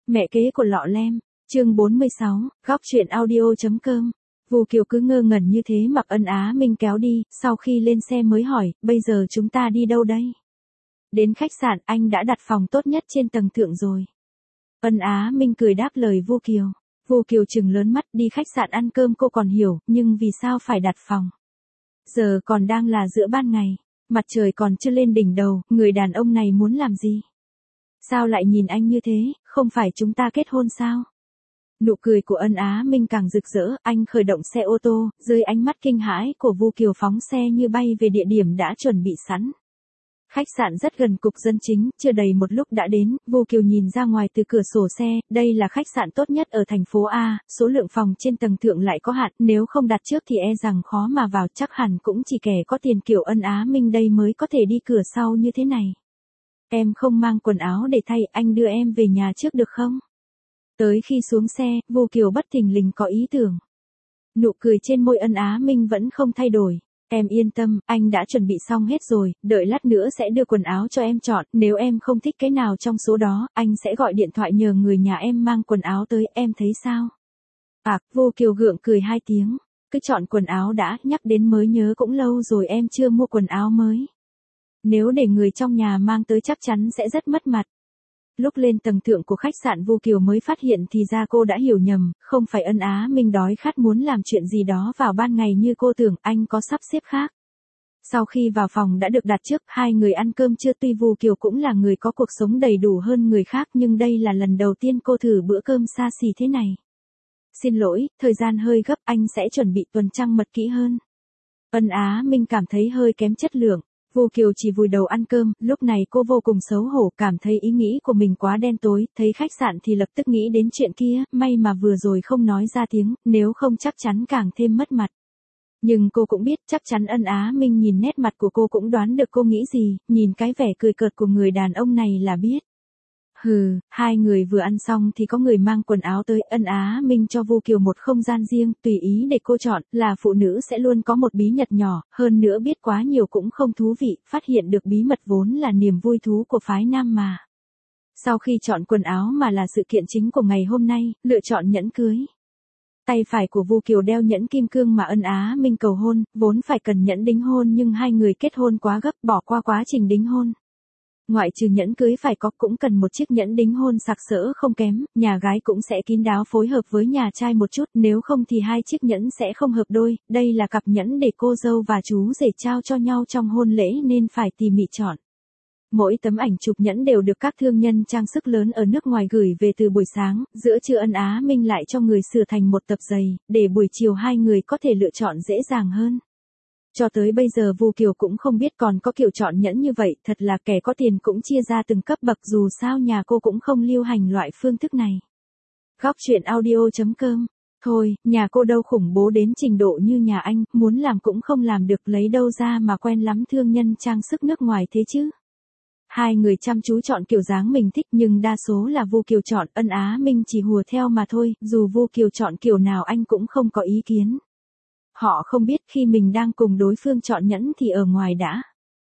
Mẹ kế của lọ lem, chương 46, góc truyện audio.com. Vu Kiều cứ ngơ ngẩn như thế mặc Ân Á Minh kéo đi, sau khi lên xe mới hỏi, bây giờ chúng ta đi đâu đây? Đến khách sạn, anh đã đặt phòng tốt nhất trên tầng thượng rồi. Ân Á Minh cười đáp lời Vu Kiều. Vu Kiều trừng lớn mắt, đi khách sạn ăn cơm cô còn hiểu, nhưng vì sao phải đặt phòng? Giờ còn đang là giữa ban ngày, mặt trời còn chưa lên đỉnh đầu, người đàn ông này muốn làm gì? Sao lại nhìn anh như thế, không phải chúng ta kết hôn sao? Nụ cười của Ân Á Minh càng rực rỡ, anh khởi động xe ô tô, dưới ánh mắt kinh hãi của Vu Kiều phóng xe như bay về địa điểm đã chuẩn bị sẵn. Khách sạn rất gần cục dân chính, chưa đầy một lúc đã đến, Vu Kiều nhìn ra ngoài từ cửa sổ xe, đây là khách sạn tốt nhất ở thành phố A, số lượng phòng trên tầng thượng lại có hạn, nếu không đặt trước thì e rằng khó mà vào, chắc hẳn cũng chỉ kẻ có tiền kiểu Ân Á Minh đây mới có thể đi cửa sau như thế này. Em không mang quần áo để thay, anh đưa em về nhà trước được không? Tới khi xuống xe, Vu Kiều bất thình lình có ý tưởng. Nụ cười trên môi Ân Á Minh vẫn không thay đổi. Em yên tâm, anh đã chuẩn bị xong hết rồi, đợi lát nữa sẽ đưa quần áo cho em chọn, nếu em không thích cái nào trong số đó, anh sẽ gọi điện thoại nhờ người nhà em mang quần áo tới, em thấy sao? Vu Kiều gượng cười 2 tiếng, cứ chọn quần áo đã, nhắc đến mới nhớ cũng lâu rồi em chưa mua quần áo mới. Nếu để người trong nhà mang tới chắc chắn sẽ rất mất mặt. Lúc lên tầng thượng của khách sạn Vu Kiều mới phát hiện thì ra cô đã hiểu nhầm, không phải Ân Á Minh đói khát muốn làm chuyện gì đó vào ban ngày như cô tưởng, anh có sắp xếp khác. Sau khi vào phòng đã được đặt trước, hai người ăn cơm trưa, tuy Vu Kiều cũng là người có cuộc sống đầy đủ hơn người khác nhưng đây là lần đầu tiên cô thử bữa cơm xa xỉ thế này. Xin lỗi, thời gian hơi gấp, anh sẽ chuẩn bị tuần trăng mật kỹ hơn. Ân Á Minh cảm thấy hơi kém chất lượng. Vu Kiều chỉ vùi đầu ăn cơm, lúc này cô vô cùng xấu hổ, cảm thấy ý nghĩ của mình quá đen tối, thấy khách sạn thì lập tức nghĩ đến chuyện kia, may mà vừa rồi không nói ra tiếng, nếu không chắc chắn càng thêm mất mặt. Nhưng cô cũng biết chắc chắn Ân Á Minh nhìn nét mặt của cô cũng đoán được cô nghĩ gì, nhìn cái vẻ cười cợt của người đàn ông này là biết. Hai người vừa ăn xong thì có người mang quần áo tới, Ân Á Minh cho Vu Kiều một không gian riêng, tùy ý để cô chọn, là phụ nữ sẽ luôn có một bí nhật nhỏ, hơn nữa biết quá nhiều cũng không thú vị, phát hiện được bí mật vốn là niềm vui thú của phái nam mà. Sau khi chọn quần áo mà là sự kiện chính của ngày hôm nay, lựa chọn nhẫn cưới. Tay phải của Vu Kiều đeo nhẫn kim cương mà Ân Á Minh cầu hôn, vốn phải cần nhẫn đính hôn nhưng hai người kết hôn quá gấp, bỏ qua quá trình đính hôn. Ngoại trừ nhẫn cưới phải có cũng cần một chiếc nhẫn đính hôn sặc sỡ không kém, nhà gái cũng sẽ kín đáo phối hợp với nhà trai một chút, nếu không thì hai chiếc nhẫn sẽ không hợp đôi, đây là cặp nhẫn để cô dâu và chú rể trao cho nhau trong hôn lễ nên phải tỉ mỉ chọn. Mỗi tấm ảnh chụp nhẫn đều được các thương nhân trang sức lớn ở nước ngoài gửi về từ buổi sáng, giữa trưa Ân Á Minh lại cho người sửa thành một tập giày, để buổi chiều hai người có thể lựa chọn dễ dàng hơn. Cho tới bây giờ Vu Kiều cũng không biết còn có kiểu chọn nhẫn như vậy, thật là kẻ có tiền cũng chia ra từng cấp bậc, dù sao nhà cô cũng không lưu hành loại phương thức này. Góc truyện audio.com. Thôi, nhà cô đâu khủng bố đến trình độ như nhà anh, muốn làm cũng không làm được, lấy đâu ra mà quen lắm thương nhân trang sức nước ngoài thế chứ. Hai người chăm chú chọn kiểu dáng mình thích nhưng đa số là Vu Kiều chọn, Ân Á Minh chỉ hùa theo mà thôi, dù Vu Kiều chọn kiểu nào anh cũng không có ý kiến. Họ không biết khi mình đang cùng đối phương chọn nhẫn thì ở ngoài đã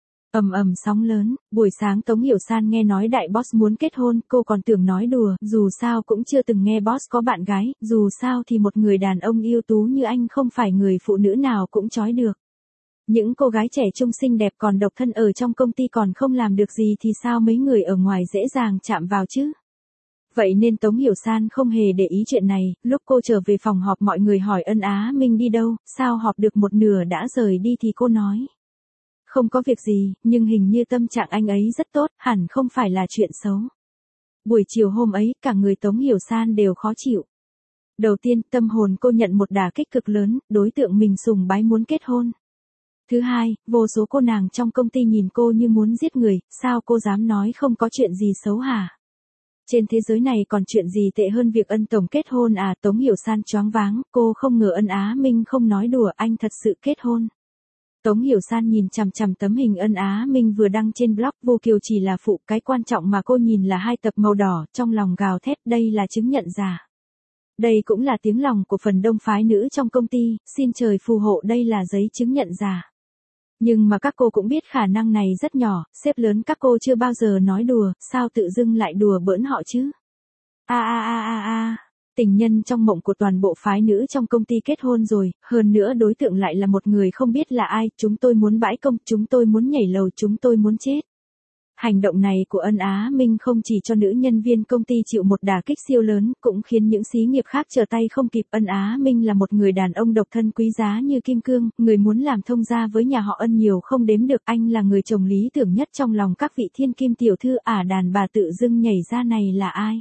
sóng lớn. Buổi sáng Tống Hiểu San nghe nói đại boss muốn kết hôn, cô còn tưởng nói đùa, dù sao cũng chưa từng nghe boss có bạn gái, dù sao thì một người đàn ông ưu tú như anh không phải người phụ nữ nào cũng chói được. Những cô gái trẻ trung xinh đẹp còn độc thân ở trong công ty còn không làm được gì thì sao mấy người ở ngoài dễ dàng chạm vào chứ? Vậy nên Tống Hiểu San không hề để ý chuyện này, lúc cô trở về phòng họp mọi người hỏi Ân Á Minh đi đâu, sao họp được một nửa đã rời đi thì cô nói. Không có việc gì, nhưng hình như tâm trạng anh ấy rất tốt, hẳn không phải là chuyện xấu. Buổi chiều hôm ấy, cả người Tống Hiểu San đều khó chịu. Đầu tiên, tâm hồn cô nhận một đả kích cực lớn, đối tượng mình sùng bái muốn kết hôn. Thứ hai, vô số cô nàng trong công ty nhìn cô như muốn giết người, sao cô dám nói không có chuyện gì xấu hả? Trên thế giới này còn chuyện gì tệ hơn việc Ân tổng kết hôn à? Tống Hiểu San choáng váng, cô không ngờ Ân Á Minh không nói đùa, anh thật sự kết hôn. Tống Hiểu San nhìn chằm chằm tấm hình Ân Á Minh vừa đăng trên blog, Vu Kiều chỉ là phụ, cái quan trọng mà cô nhìn là hai tập màu đỏ, trong lòng gào thét, đây là chứng nhận giả. Đây cũng là tiếng lòng của phần đông phái nữ trong công ty, xin trời phù hộ đây là giấy chứng nhận giả. Nhưng mà các cô cũng biết khả năng này rất nhỏ, sếp lớn các cô chưa bao giờ nói đùa, sao tự dưng lại đùa bỡn họ chứ? Tình nhân trong mộng của toàn bộ phái nữ trong công ty kết hôn rồi, hơn nữa đối tượng lại là một người không biết là ai, chúng tôi muốn bãi công, chúng tôi muốn nhảy lầu, chúng tôi muốn chết. Hành động này của Ân Á Minh không chỉ cho nữ nhân viên công ty chịu một đả kích siêu lớn, cũng khiến những xí nghiệp khác trở tay không kịp. Ân Á Minh là một người đàn ông độc thân quý giá như kim cương, người muốn làm thông gia với nhà họ Ân nhiều không đếm được. Anh là người chồng lý tưởng nhất trong lòng các vị thiên kim tiểu thư. Đàn bà tự dưng nhảy ra này là ai?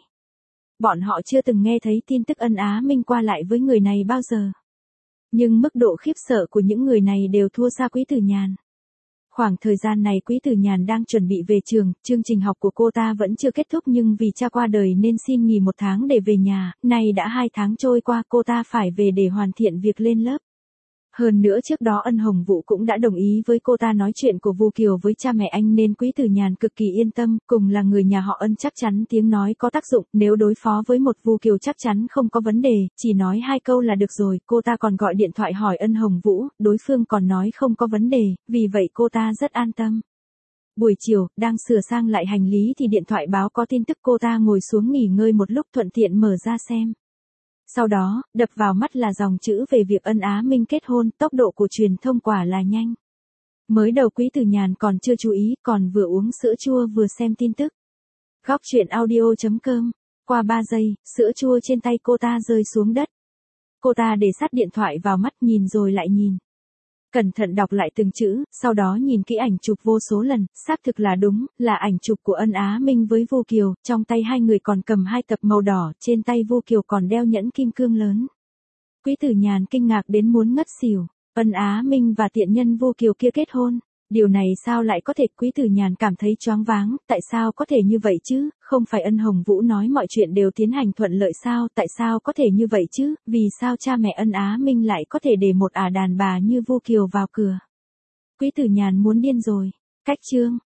Bọn họ chưa từng nghe thấy tin tức Ân Á Minh qua lại với người này bao giờ. Nhưng mức độ khiếp sợ của những người này đều thua xa Quý Tử Nhàn. Khoảng thời gian này Quý Tử Nhàn đang chuẩn bị về trường, chương trình học của cô ta vẫn chưa kết thúc nhưng vì cha qua đời nên xin nghỉ 1 tháng để về nhà, nay đã 2 tháng trôi qua cô ta phải về để hoàn thiện việc lên lớp. Hơn nữa trước đó Ân Hồng Vũ cũng đã đồng ý với cô ta nói chuyện của Vu Kiều với cha mẹ anh nên Quý Tử Nhàn cực kỳ yên tâm, cùng là người nhà họ Ân chắc chắn tiếng nói có tác dụng, nếu đối phó với một Vu Kiều chắc chắn không có vấn đề, chỉ nói 2 câu là được rồi. Cô ta còn gọi điện thoại hỏi Ân Hồng Vũ, đối phương còn nói không có vấn đề, vì vậy cô ta rất an tâm. Buổi chiều, đang sửa sang lại hành lý thì điện thoại báo có tin tức, cô ta ngồi xuống nghỉ ngơi một lúc thuận tiện mở ra xem. Sau đó, đập vào mắt là dòng chữ về việc Ân Á Minh kết hôn, tốc độ của truyền thông quả là nhanh. Mới đầu Quý Tử Nhàn còn chưa chú ý, còn vừa uống sữa chua vừa xem tin tức. Góc truyện audio.com, qua 3 giây, sữa chua trên tay cô ta rơi xuống đất. Cô ta để sát điện thoại vào mắt nhìn rồi lại nhìn. Cẩn thận đọc lại từng chữ, sau đó nhìn kỹ ảnh chụp vô số lần, xác thực là đúng, là ảnh chụp của Ân Á Minh với Vu Kiều, trong tay hai người còn cầm 2 tập màu đỏ, trên tay Vu Kiều còn đeo nhẫn kim cương lớn. Quý Tử Nhàn kinh ngạc đến muốn ngất xỉu, Ân Á Minh và tiện nhân Vu Kiều kia kết hôn. Điều này sao lại có thể? Quý Tử Nhàn cảm thấy choáng váng, tại sao có thể như vậy chứ, không phải Ân Hồng Vũ nói mọi chuyện đều tiến hành thuận lợi sao, tại sao có thể như vậy chứ, vì sao cha mẹ Ân Á Minh lại có thể để một đàn bà như Vu Kiều vào cửa. Quý Tử Nhàn muốn điên rồi. Cách chương